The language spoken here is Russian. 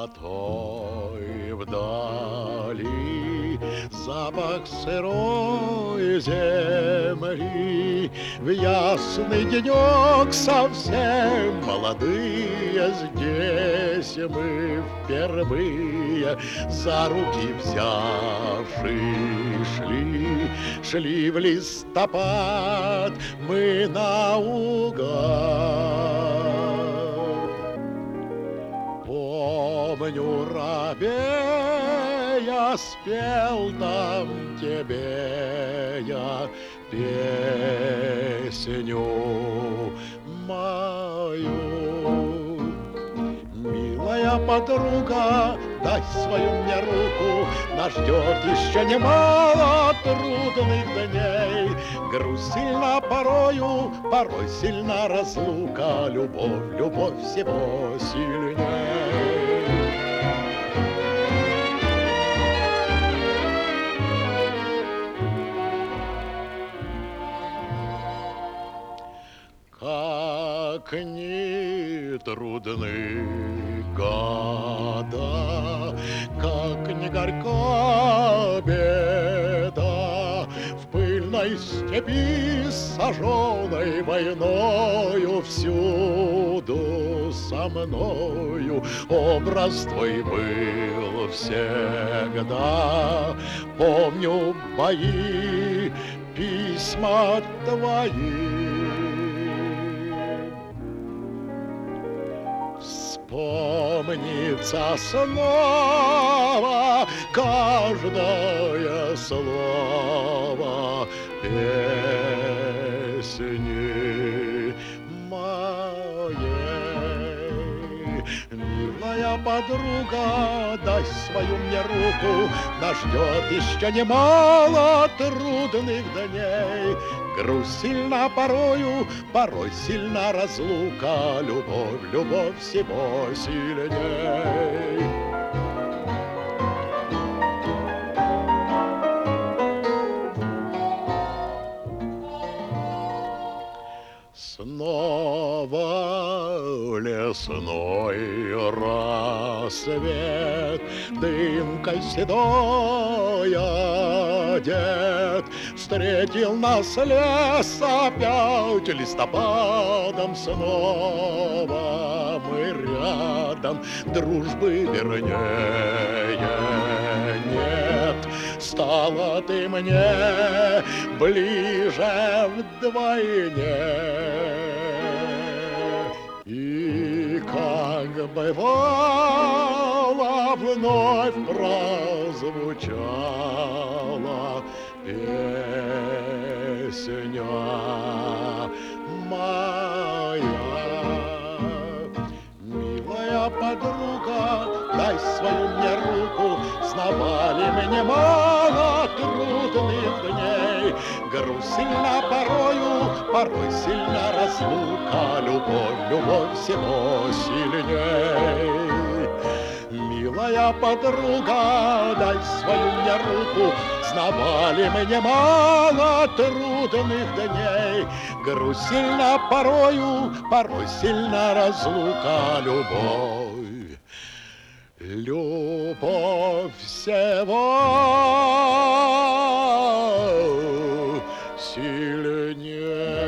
На той вдали запах сырой земли. В ясный денек совсем молодые здесь мы впервые за руки взявши шли в листопад мы наугад. Помню, рабе, я спел там тебе я песню мою. Милая подруга, дай свою мне руку, нас ждет еще немало трудных дней. Грусть сильна порою, порой сильна разлука, любовь, любовь всего сильней. Как ни трудны года, как ни горька беда, в пыльной степи, сожженной войною, всюду со мною образ твой был всегда. Помню бои, письма твои. Вспомнится снова каждое слово песни моей. Милая подруга, дай свою мне руку, нас ждет еще немало трудных дней. Грусть сильна порою, порой сильна разлука, любовь, любовь всего сильней. Снова лесной рассвет дымкой седой одет, встретил нас лес опять листопадом снова. Мы рядом, дружбы вернее нет. Стала ты мне ближе вдвойне. И как бывало вновь прозвучала песня моя. Милая подруга, дай свою мне руку, сновали мне мало трудных дней. Грусть сильна порою, порой сильна разлука, любовь, любовь всего сильней. Милая подруга, дай свою мне руку, сновали мне мало трудных дней. Грусть сильна порою, порой сильна разлука, любовь, любовь всего сильней.